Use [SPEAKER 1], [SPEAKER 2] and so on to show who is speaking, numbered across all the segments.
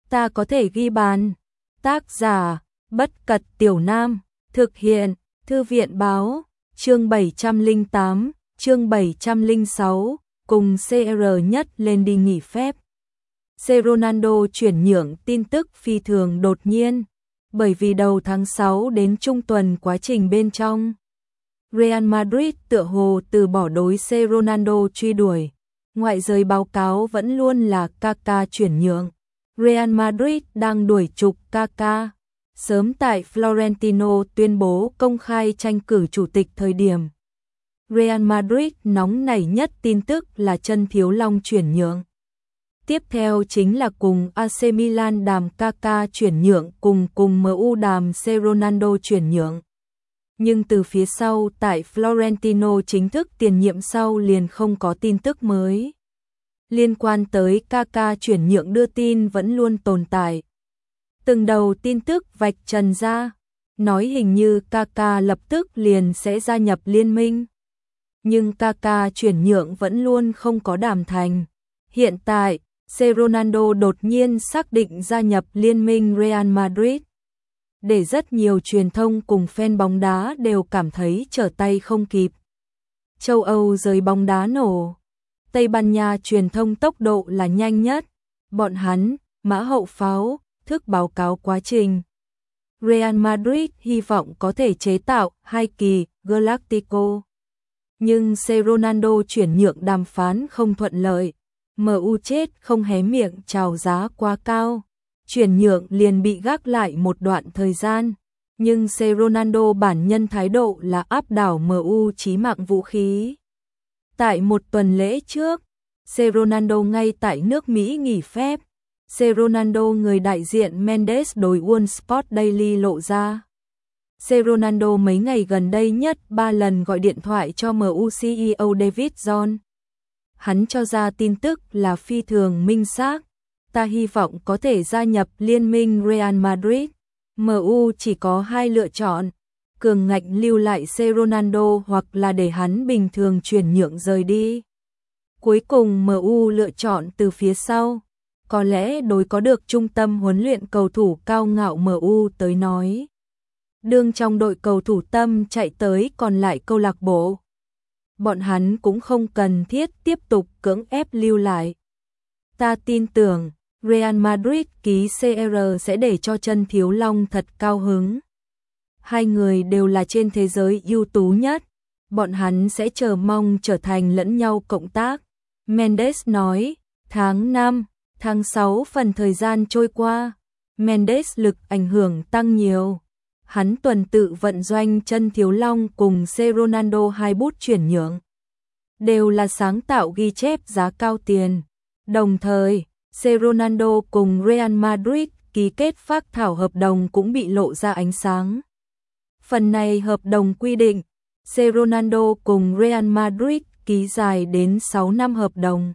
[SPEAKER 1] ta có thể ghi bàn. Tác giả, Bất Cật Tiểu Nam, thực hiện, Thư viện báo, chương 708, chương 706, cùng CR nhất lên đi nghỉ phép. C. Ronaldo chuyển nhượng tin tức phi thường đột nhiên, bởi vì đầu tháng 6 đến trung tuần quá trình bên trong. Real Madrid tựa hồ từ bỏ đối C. Ronaldo truy đuổi, ngoại giới báo cáo vẫn luôn là Kaká chuyển nhượng. Real Madrid đang đuổi trục Kaká. Sớm tại Florentino tuyên bố công khai tranh cử chủ tịch thời điểm, Real Madrid nóng nảy nhất tin tức là chân thiếu long chuyển nhượng. Tiếp theo chính là cùng AC Milan đàm Kaká chuyển nhượng cùng MU đàm C. Ronaldo chuyển nhượng. Nhưng từ phía sau tại Florentino chính thức tiền nhiệm sau liền không có tin tức mới. Liên quan tới Kaká chuyển nhượng đưa tin vẫn luôn tồn tại. Từng đầu tin tức vạch trần ra, nói hình như Kaká lập tức liền sẽ gia nhập liên minh. Nhưng Kaká chuyển nhượng vẫn luôn không có đàm thành. Hiện tại, C. Ronaldo đột nhiên xác định gia nhập liên minh Real Madrid. Để rất nhiều truyền thông cùng fan bóng đá đều cảm thấy trở tay không kịp. Châu Âu giới bóng đá nổ. Tây Ban Nha truyền thông tốc độ là nhanh nhất. Bọn hắn, mã hậu pháo, thức báo cáo quá trình. Real Madrid hy vọng có thể chế tạo 2 kỳ Galactico. Nhưng C. Ronaldo chuyển nhượng đàm phán không thuận lợi. MU chết không hé miệng chào giá quá cao. Chuyển nhượng liền bị gác lại một đoạn thời gian. Nhưng C. Ronaldo bản nhân thái độ là áp đảo MU chí mạng vũ khí. Tại một tuần lễ trước, C. Ronaldo ngay tại nước Mỹ nghỉ phép. C. Ronaldo người đại diện Mendes đối Wall Sport Daily lộ ra. C. Ronaldo mấy ngày gần đây nhất 3 lần gọi điện thoại cho MU CEO David John. Hắn cho ra tin tức là phi thường minh xác. Ta hy vọng có thể gia nhập liên minh Real Madrid. MU chỉ có 2 lựa chọn. Cường ngạnh lưu lại C. Ronaldo hoặc là để hắn bình thường chuyển nhượng rời đi. Cuối cùng MU lựa chọn từ phía sau. Có lẽ đối có được trung tâm huấn luyện cầu thủ cao ngạo MU tới nói. Đương trong đội cầu thủ tâm chạy tới còn lại câu lạc bộ. Bọn hắn cũng không cần thiết tiếp tục cưỡng ép lưu lại. Ta tin tưởng, Real Madrid ký CR sẽ để cho chân thiếu long thật cao hứng. 2 người đều là trên thế giới ưu tú nhất. Bọn hắn sẽ chờ mong trở thành lẫn nhau cộng tác. Mendes nói, tháng 5, tháng 6 phần thời gian trôi qua. Mendes lực ảnh hưởng tăng nhiều. Hắn tuần tự vận doanh chân thiếu long cùng C. Ronaldo 2 bút chuyển nhượng. Đều là sáng tạo ghi chép giá cao tiền. Đồng thời, C. Ronaldo cùng Real Madrid ký kết phác thảo hợp đồng cũng bị lộ ra ánh sáng. Phần này hợp đồng quy định, C. Ronaldo cùng Real Madrid ký dài đến 6 năm hợp đồng.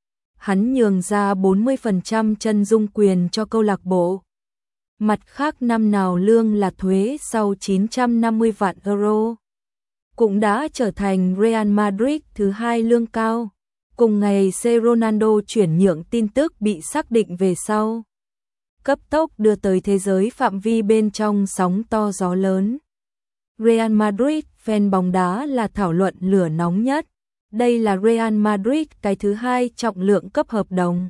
[SPEAKER 1] Hắn nhường ra 40% chân dung quyền cho câu lạc bộ. Mặt khác năm nào lương là thuế sau 950 vạn euro. Cũng đã trở thành Real Madrid thứ 2 lương cao. Cùng ngày C. Ronaldo chuyển nhượng tin tức bị xác định về sau. Cấp tốc đưa tới thế giới phạm vi bên trong sóng to gió lớn. Real Madrid fan bóng đá là thảo luận lửa nóng nhất. Đây là Real Madrid cái thứ 2 trọng lượng cấp hợp đồng.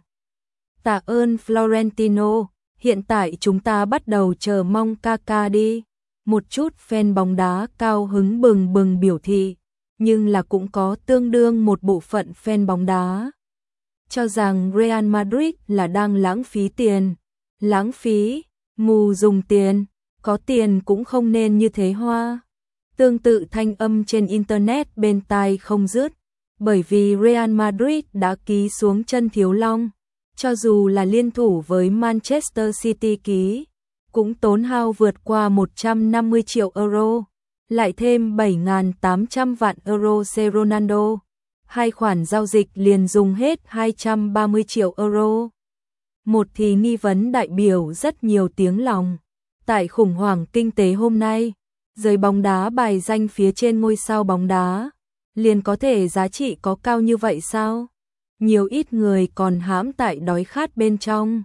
[SPEAKER 1] Tạ ơn Florentino, hiện tại chúng ta bắt đầu chờ mong Kaká đi. Một chút fan bóng đá cao hứng bừng bừng biểu thị, nhưng là cũng có tương đương một bộ phận fan bóng đá cho rằng Real Madrid là đang lãng phí tiền. Lãng phí, mù dùng tiền, có tiền cũng không nên như thế hoa. Tương tự thanh âm trên internet bên tai không dứt, bởi vì Real Madrid đã ký xuống chân thiếu long, cho dù là liên thủ với Manchester City ký, cũng tốn hao vượt qua 150 triệu euro, lại thêm 7.800 vạn euro C. Ronaldo. 2 khoản giao dịch liền dùng hết 230 triệu euro. Một thì nghi vấn đại biểu rất nhiều tiếng lòng. Tại khủng hoảng kinh tế hôm nay, giới bóng đá bài danh phía trên ngôi sao bóng đá, liền có thể giá trị có cao như vậy sao? Nhiều ít người còn hãm tại đói khát bên trong.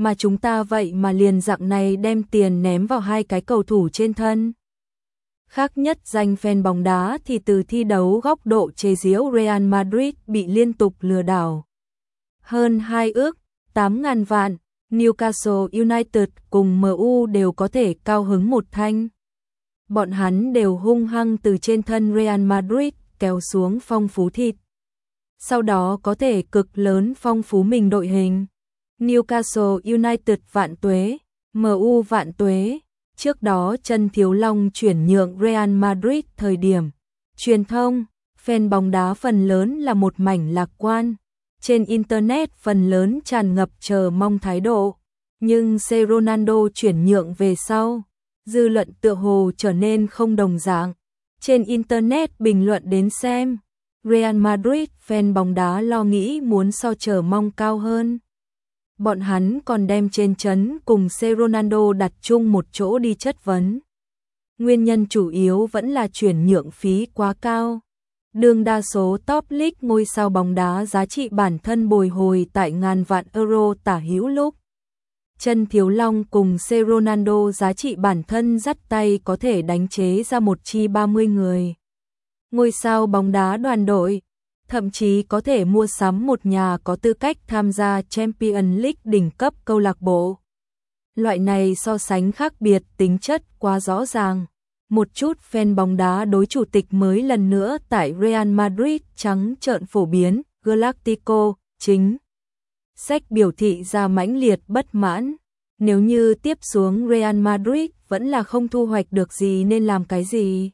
[SPEAKER 1] mà chúng ta vậy mà liền dạng này đem tiền ném vào hai cái cầu thủ trên thân. Khác nhất danh fan bóng đá thì từ thi đấu góc độ chế giễu Real Madrid bị liên tục lừa đảo. Hơn 2 ước, 8.000 vạn, Newcastle United cùng MU đều có thể cao hứng một thanh. Bọn hắn đều hung hăng từ trên thân Real Madrid kéo xuống phong phú thịt. Sau đó có thể cực lớn phong phú mình đội hình. Newcastle United vạn tuế, MU vạn tuế. Trước đó Trần Thiếu Long chuyển nhượng Real Madrid thời điểm truyền thông, fan bóng đá phần lớn là một mảnh lạc quan. Trên Internet phần lớn tràn ngập chờ mong thái độ. Nhưng C. Ronaldo chuyển nhượng về sau, dư luận tựa hồ trở nên không đồng dạng. Trên Internet bình luận đến xem, Real Madrid fan bóng đá lo nghĩ muốn so chờ mong cao hơn. Bọn hắn còn đem trên trấn cùng C. Ronaldo đặt chung một chỗ đi chất vấn. Nguyên nhân chủ yếu vẫn là chuyển nhượng phí quá cao. Đương đa số top league ngôi sao bóng đá giá trị bản thân bồi hồi tại ngàn vạn euro tả hữu lúc. Trần Thiếu Long cùng C. Ronaldo giá trị bản thân dắt tay có thể đánh chế ra một chi 30 người. Ngôi sao bóng đá đoàn đội, thậm chí có thể mua sắm một nhà có tư cách tham gia Champions League đỉnh cấp câu lạc bộ. Loại này so sánh khác biệt tính chất quá rõ ràng. Một chút fan bóng đá đối chủ tịch mới lần nữa tại Real Madrid trắng trợn phổ biến, Galactico, chính sách biểu thị ra mãnh liệt bất mãn. Nếu như tiếp xuống Real Madrid vẫn là không thu hoạch được gì nên làm cái gì?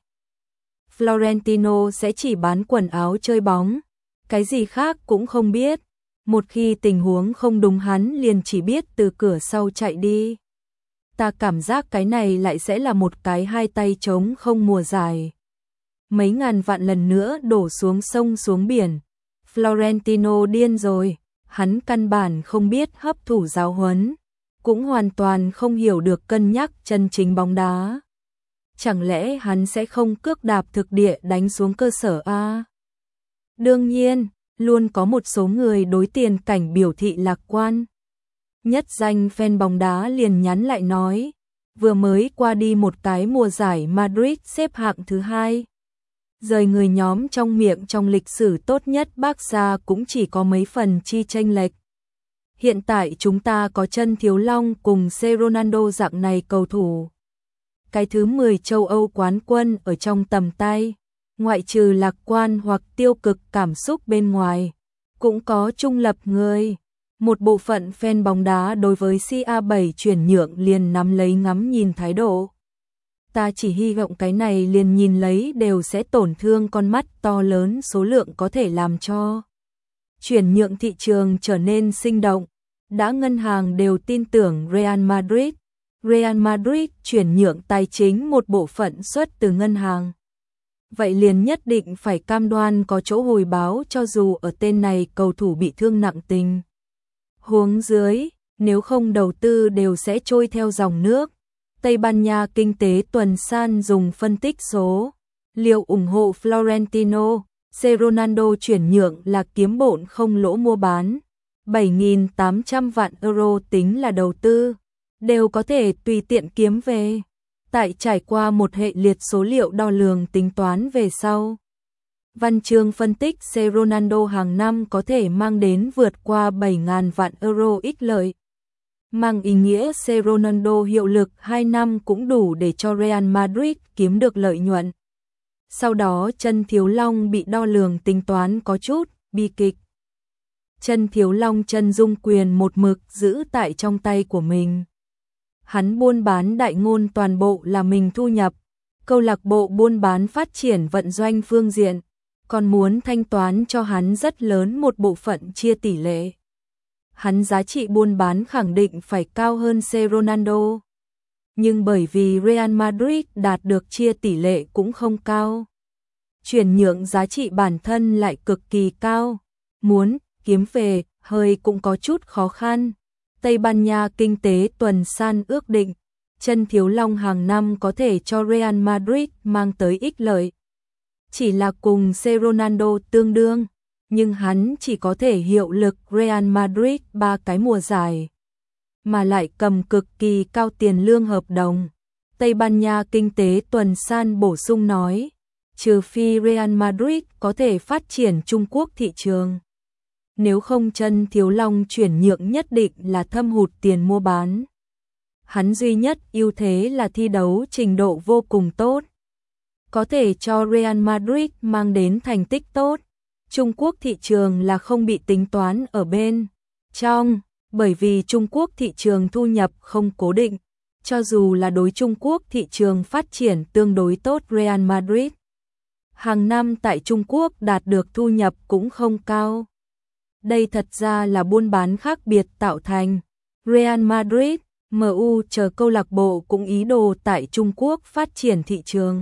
[SPEAKER 1] Florentino sẽ chỉ bán quần áo chơi bóng, cái gì khác cũng không biết. Một khi tình huống không đúng hắn liền chỉ biết từ cửa sau chạy đi. Ta cảm giác cái này lại sẽ là một cái hai tay trống không mùa giải. Mấy ngàn vạn lần nữa đổ xuống sông xuống biển. Florentino điên rồi, hắn căn bản không biết hấp thụ giáo huấn, cũng hoàn toàn không hiểu được cân nhắc chân chính bóng đá. Chẳng lẽ hắn sẽ không cước đạp thực địa đánh xuống cơ sở a? Đương nhiên, luôn có một số người đối tiền cảnh biểu thị lạc quan. Nhất danh fan bóng đá liền nhắn lại nói, vừa mới qua đi một cái mùa giải Madrid xếp hạng thứ 2. Rời người nhóm trong miệng trong lịch sử tốt nhất Barca cũng chỉ có mấy phần chi chênh lệch. Hiện tại chúng ta có Trần Thiếu Long cùng C. Ronaldo dạng này cầu thủ. Cái thứ 10 châu Âu quán quân ở trong tầm tay, ngoại trừ lạc quan hoặc tiêu cực cảm xúc bên ngoài, cũng có trung lập người. Một bộ phận fan bóng đá đối với CA7 chuyển nhượng liền nắm lấy ngắm nhìn thái độ. Ta chỉ hy vọng cái này liền nhìn lấy đều sẽ tổn thương con mắt to lớn số lượng có thể làm cho chuyển nhượng thị trường trở nên sinh động. Đã ngân hàng đều tin tưởng Real Madrid. Real Madrid chuyển nhượng tài chính một bộ phận xuất từ ngân hàng. Vậy liền nhất định phải cam đoan có chỗ hồi báo cho dù ở tên này cầu thủ bị thương nặng tình huống dưới, nếu không đầu tư đều sẽ trôi theo dòng nước. Tây Ban Nha kinh tế tuần san dùng phân tích số liệu ủng hộ Florentino, C. Ronaldo chuyển nhượng là kiếm bộn không lỗ mua bán. 7.800 vạn euro tính là đầu tư, đều có thể tùy tiện kiếm về. Tại trải qua một hệ liệt số liệu đo lường tính toán về sau. Văn chương phân tích C. Ronaldo hàng năm có thể mang đến vượt qua 7.000 vạn euro ích lợi. Mang ý nghĩa C. Ronaldo hiệu lực 2 năm cũng đủ để cho Real Madrid kiếm được lợi nhuận. Sau đó Trần Thiếu Long bị đo lường tính toán có chút bi kịch. Trần Thiếu Long chân dung quyền một mực giữ tại trong tay của mình. Hắn buôn bán đại ngôn toàn bộ là mình thu nhập. Câu lạc bộ buôn bán phát triển vận doanh phương diện, còn muốn thanh toán cho hắn rất lớn một bộ phận chia tỷ lệ. Hắn giá trị buôn bán khẳng định phải cao hơn C. Ronaldo. Nhưng bởi vì Real Madrid đạt được chia tỷ lệ cũng không cao. Chuyển nhượng giá trị bản thân lại cực kỳ cao. Muốn kiếm về hơi cũng có chút khó khăn. Tây Ban Nha kinh tế tuần san ước định, Trần Thiếu Long hàng năm có thể cho Real Madrid mang tới ích lợi. Chỉ là cùng C. Ronaldo tương đương, nhưng hắn chỉ có thể hiệu lực Real Madrid 3 cái mùa giải. mà lại cầm cực kỳ cao tiền lương hợp đồng. Tây Ban Nha kinh tế tuần san bổ sung nói, trừ phi Real Madrid có thể phát triển Trung Quốc thị trường. Nếu không Chân Thiếu Long chuyển nhượng nhất định là thâm hụt tiền mua bán. Hắn duy nhất ưu thế là thi đấu trình độ vô cùng tốt. Có thể cho Real Madrid mang đến thành tích tốt. Trung Quốc thị trường là không bị tính toán ở bên trong, bởi vì Trung Quốc thị trường thu nhập không cố định. Cho dù là đối Trung Quốc thị trường phát triển tương đối tốt Real Madrid, hàng năm tại Trung Quốc đạt được thu nhập cũng không cao. Đây thật ra là buôn bán khác biệt tạo thành. Real Madrid, MU chờ câu lạc bộ cũng ý đồ tại Trung Quốc phát triển thị trường.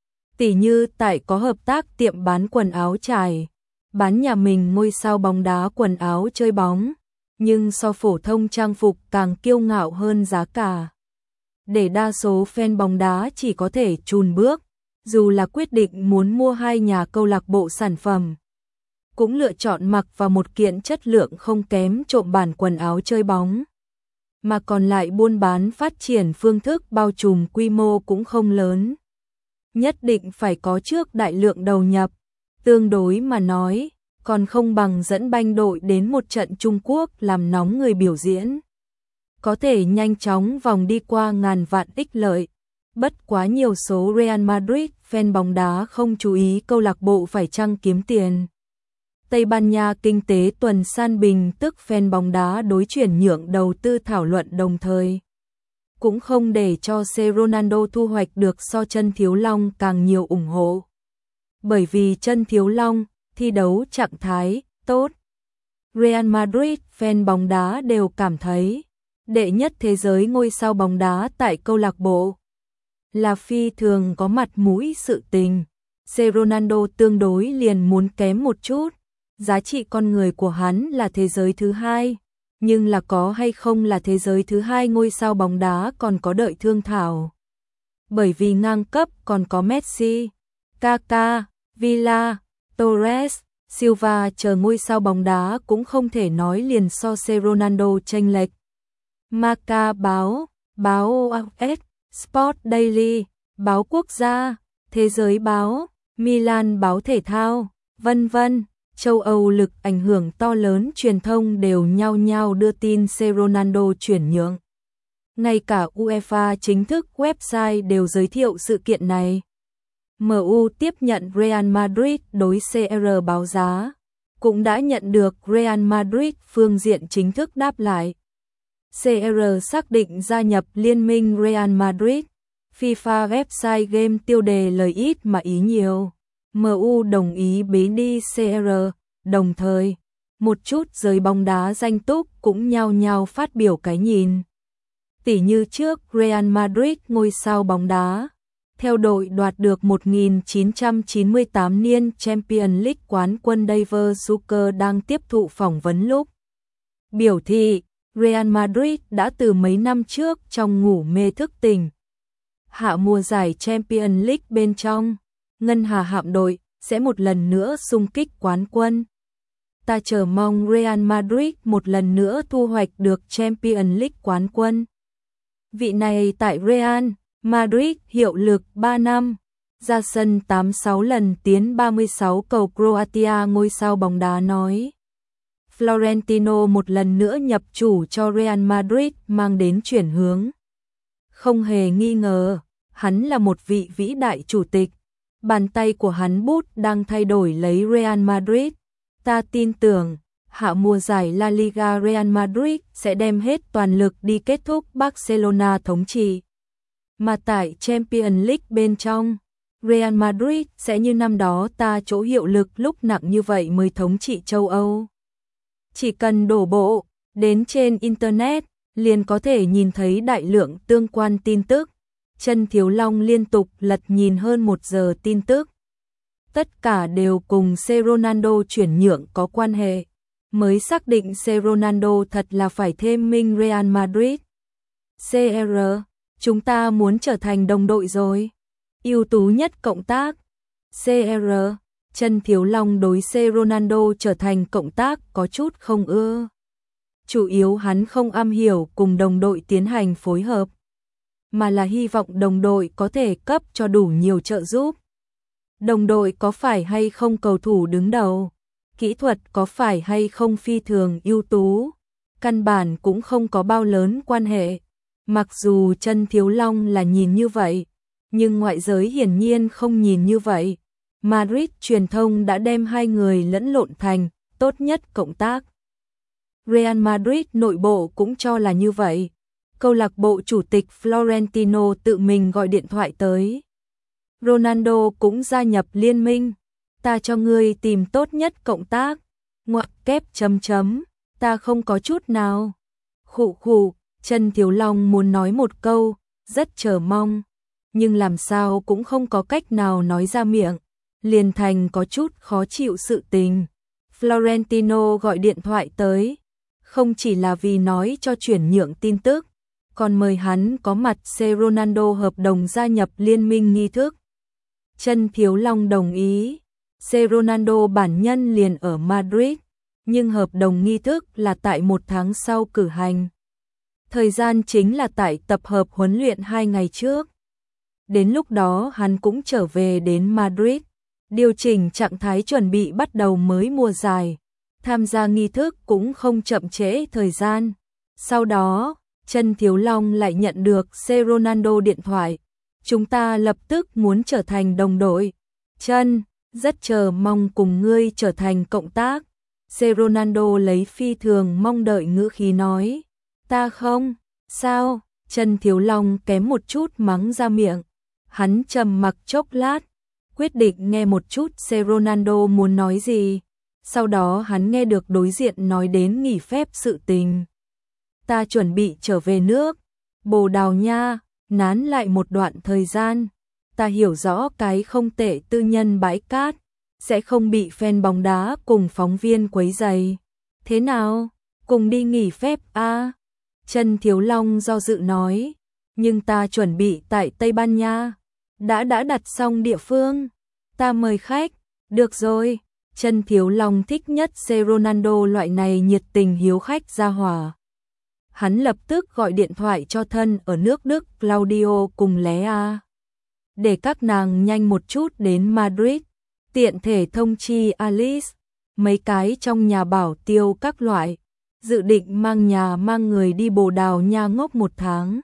[SPEAKER 1] Tỉ như tại có hợp tác tiệm bán quần áo trải, bán nhà mình ngôi sao bóng đá quần áo chơi bóng, nhưng so phổ thông trang phục càng kiêu ngạo hơn giá cả. Để đa số fan bóng đá chỉ có thể chùn bước, dù là quyết định muốn mua hai nhà câu lạc bộ sản phẩm, cũng lựa chọn mặc vào một kiện chất lượng không kém trộm bản quần áo chơi bóng. Mà còn lại buôn bán phát triển phương thức bao trùm quy mô cũng không lớn. Nhất định phải có trước đại lượng đầu nhập, tương đối mà nói, còn không bằng dẫn banh đội đến một trận Trung Quốc làm nóng người biểu diễn. Có thể nhanh chóng vòng đi qua ngàn vạn ích lợi. Bất quá nhiều số Real Madrid fan bóng đá không chú ý câu lạc bộ phải chăng kiếm tiền. Tây Ban Nha kinh tế tuần san bình tức fan bóng đá đối chuyển nhượng đầu tư thảo luận đồng thời. Cũng không để cho C. Ronaldo thu hoạch được so Chân Thiếu Long càng nhiều ủng hộ. Bởi vì Chân Thiếu Long thi đấu trạng thái tốt. Real Madrid fan bóng đá đều cảm thấy đệ nhất thế giới ngôi sao bóng đá tại câu lạc bộ là phi thường có mặt mũi sự tình. C. Ronaldo tương đối liền muốn kém một chút. Giá trị con người của hắn là thế giới thứ hai, nhưng là có hay không là thế giới thứ hai ngôi sao bóng đá còn có đợi thương thảo. Bởi vì ngang cấp còn có Messi, Kaká, Villa, Torres, Silva chờ ngôi sao bóng đá cũng không thể nói liền so C. Ronaldo chênh lệch. Marca báo OAS, Sport Daily, báo quốc gia, Thế giới báo, Milan báo thể thao, vân vân. Châu Âu lực ảnh hưởng to lớn truyền thông đều nhao nhao đưa tin C. Ronaldo chuyển nhượng. Ngay cả UEFA chính thức website đều giới thiệu sự kiện này. MU tiếp nhận Real Madrid đối CR báo giá, cũng đã nhận được Real Madrid phương diện chính thức đáp lại. CR xác định gia nhập liên minh Real Madrid. FIFA website game tiêu đề lời ít mà ý nhiều. MU đồng ý bế đi CR, đồng thời, một chút giới bóng đá danh túc cũng nhao nhao phát biểu cái nhìn. Tỉ như trước Real Madrid ngôi sao bóng đá, theo đội đoạt được 1998 niên Champions League quán quân David Zucker đang tiếp thụ phỏng vấn lúc biểu thị Real Madrid đã từ mấy năm trước trong ngủ mê thức tỉnh. Hạ mùa giải Champions League bên trong, Ngân Hà hạm đội sẽ một lần nữa xung kích quán quân. Ta chờ mong Real Madrid một lần nữa thu hoạch được Champions League quán quân. Vị này tại Real Madrid hiệu lực 3 năm, ra sân 86 lần tiến 36 cầu Croatia ngôi sao bóng đá nói. Florentino một lần nữa nhập chủ cho Real Madrid mang đến chuyển hướng. Không hề nghi ngờ, hắn là một vị vĩ đại chủ tịch. Bàn tay của hắn bút đang thay đổi lấy Real Madrid. Ta tin tưởng, hạ mùa giải La Liga Real Madrid sẽ đem hết toàn lực đi kết thúc Barcelona thống trị. Mà tại Champions League bên trong, Real Madrid sẽ như năm đó ta chỗ hiệu lực lúc nặng như vậy mới thống trị châu Âu. Chỉ cần đổ bộ đến trên Internet, liền có thể nhìn thấy đại lượng tương quan tin tức. Chân Thiếu Long liên tục lật nhìn hơn 1 giờ tin tức. Tất cả đều cùng C. Ronaldo chuyển nhượng có quan hệ. Mới xác định C. Ronaldo thật là phải thêm minh Real Madrid. CR, chúng ta muốn trở thành đồng đội rồi. Ưu tú nhất cộng tác. CR, Chân Thiếu Long đối C. Ronaldo trở thành cộng tác có chút không ưa. chủ yếu hắn không am hiểu cùng đồng đội tiến hành phối hợp, mà là hy vọng đồng đội có thể cấp cho đủ nhiều trợ giúp. Đồng đội có phải hay không cầu thủ đứng đầu, kỹ thuật có phải hay không phi thường ưu tú, căn bản cũng không có bao lớn quan hệ. Mặc dù Chân Thiếu Long là nhìn như vậy, nhưng ngoại giới hiển nhiên không nhìn như vậy. Madrid truyền thông đã đem hai người lẫn lộn thành tốt nhất cộng tác. Real Madrid nội bộ cũng cho là như vậy. Câu lạc bộ chủ tịch Florentino tự mình gọi điện thoại tới. Ronaldo cũng gia nhập liên minh. Ta cho ngươi tìm tốt nhất cộng tác. Ngoặc kép chấm chấm. Ta không có chút nào. Khụ khụ, Chân Thiếu Long muốn nói một câu, rất chờ mong. Nhưng làm sao cũng không có cách nào nói ra miệng. Liền thành có chút khó chịu sự tình. Florentino gọi điện thoại tới. Không chỉ là vì nói cho chuyển nhượng tin tức, còn mời hắn có mặt xem Ronaldo hợp đồng gia nhập liên minh nghi thức. Chân Thiếu Long đồng ý. Ronaldo bản nhân liền ở Madrid, nhưng hợp đồng nghi thức là tại 1 tháng sau cử hành. Thời gian chính là tại tập hợp huấn luyện 2 ngày trước. Đến lúc đó hắn cũng trở về đến Madrid, điều chỉnh trạng thái chuẩn bị bắt đầu mới mùa giải. Tham gia nghi thức cũng không chậm trễ thời gian. Sau đó, Chân Thiếu Long lại nhận được Ronaldo điện thoại. Chúng ta lập tức muốn trở thành đồng đội. Chân, rất chờ mong cùng ngươi trở thành cộng tác. Ronaldo lấy phi thường mong đợi ngữ khí nói. Ta không, sao? Chân Thiếu Long kém một chút mắng ra miệng. Hắn trầm mặc chốc lát, quyết định nghe một chút Ronaldo muốn nói gì. Sau đó hắn nghe được đối diện nói đến nghỉ phép sự tình. Ta chuẩn bị trở về nước Bồ Đào Nha, nán lại một đoạn thời gian. Ta hiểu rõ cái không tệ tư nhân bãi cát, sẽ không bị fan bóng đá cùng phóng viên quấy rầy. Thế nào? Cùng đi nghỉ phép à? Chân Thiếu Long do dự nói. Nhưng ta chuẩn bị tại Tây Ban Nha. Đã đặt xong địa phương. Ta mời khách. Được rồi. Chân Thiếu Long thích nhất Ronaldo loại này nhiệt tình hiếu khách ra hỏa. Hắn lập tức gọi điện thoại cho thân ở nước Đức Claudio cùng Lea. Để các nàng nhanh một chút đến Madrid, tiện thể thông chi Alice, mấy cái trong nhà bảo tiêu các loại, dự định mang nhà mang người đi Bồ Đào Nha ngốc 1 tháng.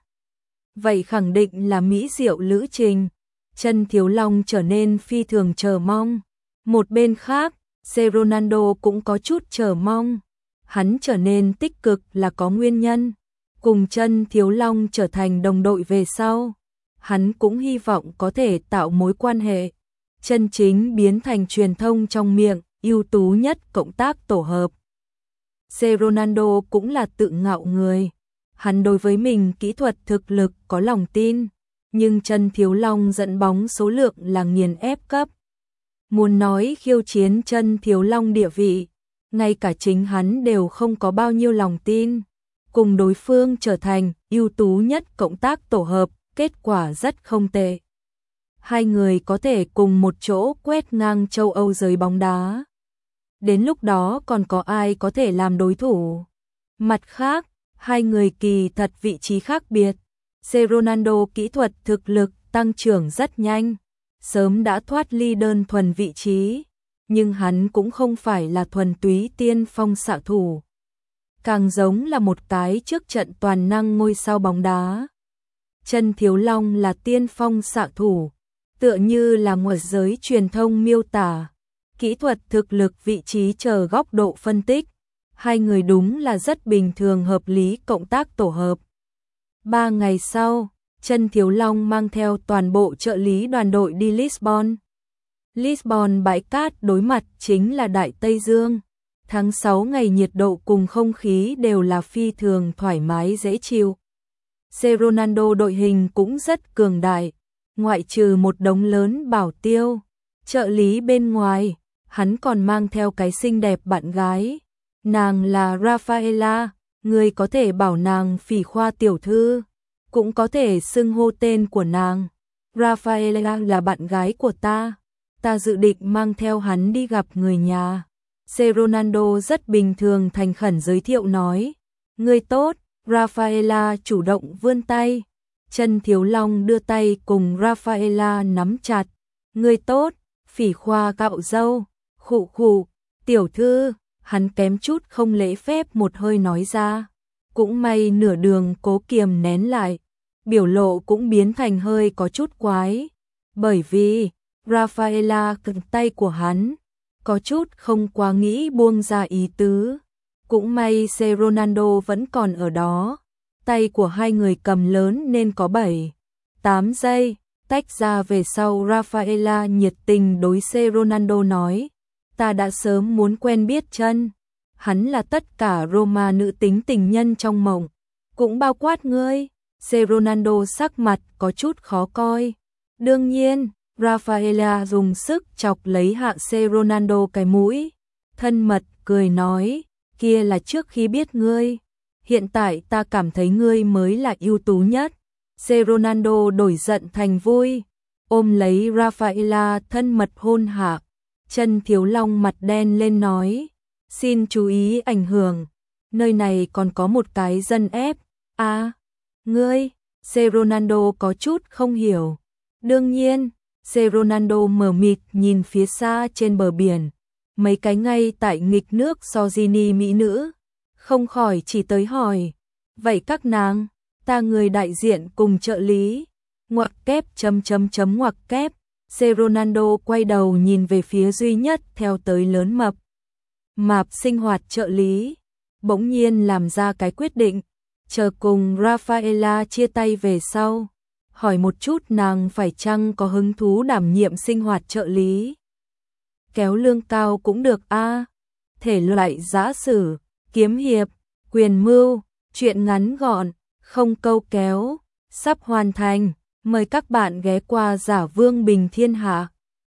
[SPEAKER 1] Vậy khẳng định là mỹ diệu lữ trình. Chân Thiếu Long trở nên phi thường chờ mong. Một bên khác, Ronaldo cũng có chút chờ mong. Hắn trở nên tích cực là có nguyên nhân. Cùng Chân Thiếu Long trở thành đồng đội về sau, hắn cũng hy vọng có thể tạo mối quan hệ chân chính biến thành truyền thông trong miệng ưu tú nhất cộng tác tổ hợp. Ronaldo cũng là tự ngạo người. Hắn đối với mình kỹ thuật thực lực có lòng tin, nhưng Chân Thiếu Long dẫn bóng số lượng là nghiền ép cấp. Muốn nói khiêu chiến Chân Thiếu Long địa vị, ngay cả chính hắn đều không có bao nhiêu lòng tin. Cùng đối phương trở thành ưu tú nhất cộng tác tổ hợp, kết quả rất không tệ. Hai người có thể cùng một chỗ quét ngang châu Âu giới bóng đá. Đến lúc đó còn có ai có thể làm đối thủ. Mặt khác, hai người kỳ thật vị trí khác biệt. Ronaldo kỹ thuật thực lực tăng trưởng rất nhanh, sớm đã thoát ly đơn thuần vị trí, nhưng hắn cũng không phải là thuần túy tiên phong xạ thủ, càng giống là một cái trước trận toàn năng ngôi sao bóng đá. Chân Thiếu Long là tiên phong xạ thủ, tựa như là ngoài giới truyền thông miêu tả, kỹ thuật thực lực vị trí chờ góc độ phân tích, hai người đúng là rất bình thường hợp lý cộng tác tổ hợp. 3 ngày sau, Chân Thiếu Long mang theo toàn bộ trợ lý đoàn đội đi Lisbon. Lisbon bãi cát đối mặt chính là Đại Tây Dương. Tháng 6 ngày nhiệt độ cùng không khí đều là phi thường thoải mái dễ chịu. Ronaldo đội hình cũng rất cường đại, ngoại trừ một đống lớn bảo tiêu, trợ lý bên ngoài, hắn còn mang theo cái xinh đẹp bạn gái. Nàng là Rafaela, người có thể bảo nàng Phỉ Khoa tiểu thư, cũng có thể xưng hô tên của nàng. Rafaela là bạn gái của ta dự định mang theo hắn đi gặp người nhà. Ronaldo rất bình thường thành khẩn giới thiệu nói, Ngươi tốt, Rafaela chủ động vươn tay. Chân Thiếu Long đưa tay cùng Rafaela nắm chặt. Ngươi tốt, Phỉ Khoa cạo râu. Khụ khụ, tiểu thư, hắn kém chút không lễ phép một hơi nói ra. Cũng may nửa đường cố kiềm nén lại, biểu lộ cũng biến thành hơi có chút quái. Bởi vì, Rafaela cầm tay của hắn, có chút không quá nghĩ buông ra ý tứ. Cũng may C. Ronaldo vẫn còn ở đó. Tay của hai người cầm lớn nên có 7-8 giây. Tách ra về sau Rafaela nhiệt tình đối C. Ronaldo nói. Ta đã sớm muốn quen biết chân. Hắn là tất cả Roma nữ tính tình nhân trong mộng. Cũng bao quát ngươi. C. Ronaldo sắc mặt có chút khó coi. Đương nhiên, Rafaela dùng sức chọc lấy hạ C. Ronaldo cái mũi. Thân mật cười nói. Kia là trước khi biết ngươi. Hiện tại ta cảm thấy ngươi mới là ưu tú nhất. C. Ronaldo đổi giận thành vui. Ôm lấy Rafaela thân mật hôn hạ. Chân Thiếu Long mặt đen lên nói. Xin chú ý ảnh hưởng. Nơi này còn có một cái dân ép. À, ngươi. C. Ronaldo có chút không hiểu. Đương nhiên, C. Ronaldo mờ mịt nhìn phía xa trên bờ biển. Mấy cái ngay tại nghịch nước Sogini mỹ nữ. Không khỏi chỉ tới hỏi. Vậy các nàng, ta người đại diện cùng trợ lý. Ngoặc kép ngoặc kép. C. Ronaldo quay đầu nhìn về phía duy nhất theo tới lớn mập. Mạp sinh hoạt trợ lý. Bỗng nhiên làm ra cái quyết định. Chờ cùng Rafaela chia tay về sau. Hỏi một chút nàng phải chăng có hứng thú đảm nhiệm sinh hoạt trợ lý. Kéo lương cao cũng được a. Thể loại giã sử, kiếm hiệp, quyền mưu, truyện ngắn gọn, không câu kéo, sắp hoàn thành. Mời các bạn ghé qua Giả Vương Bình Thiên Hạ.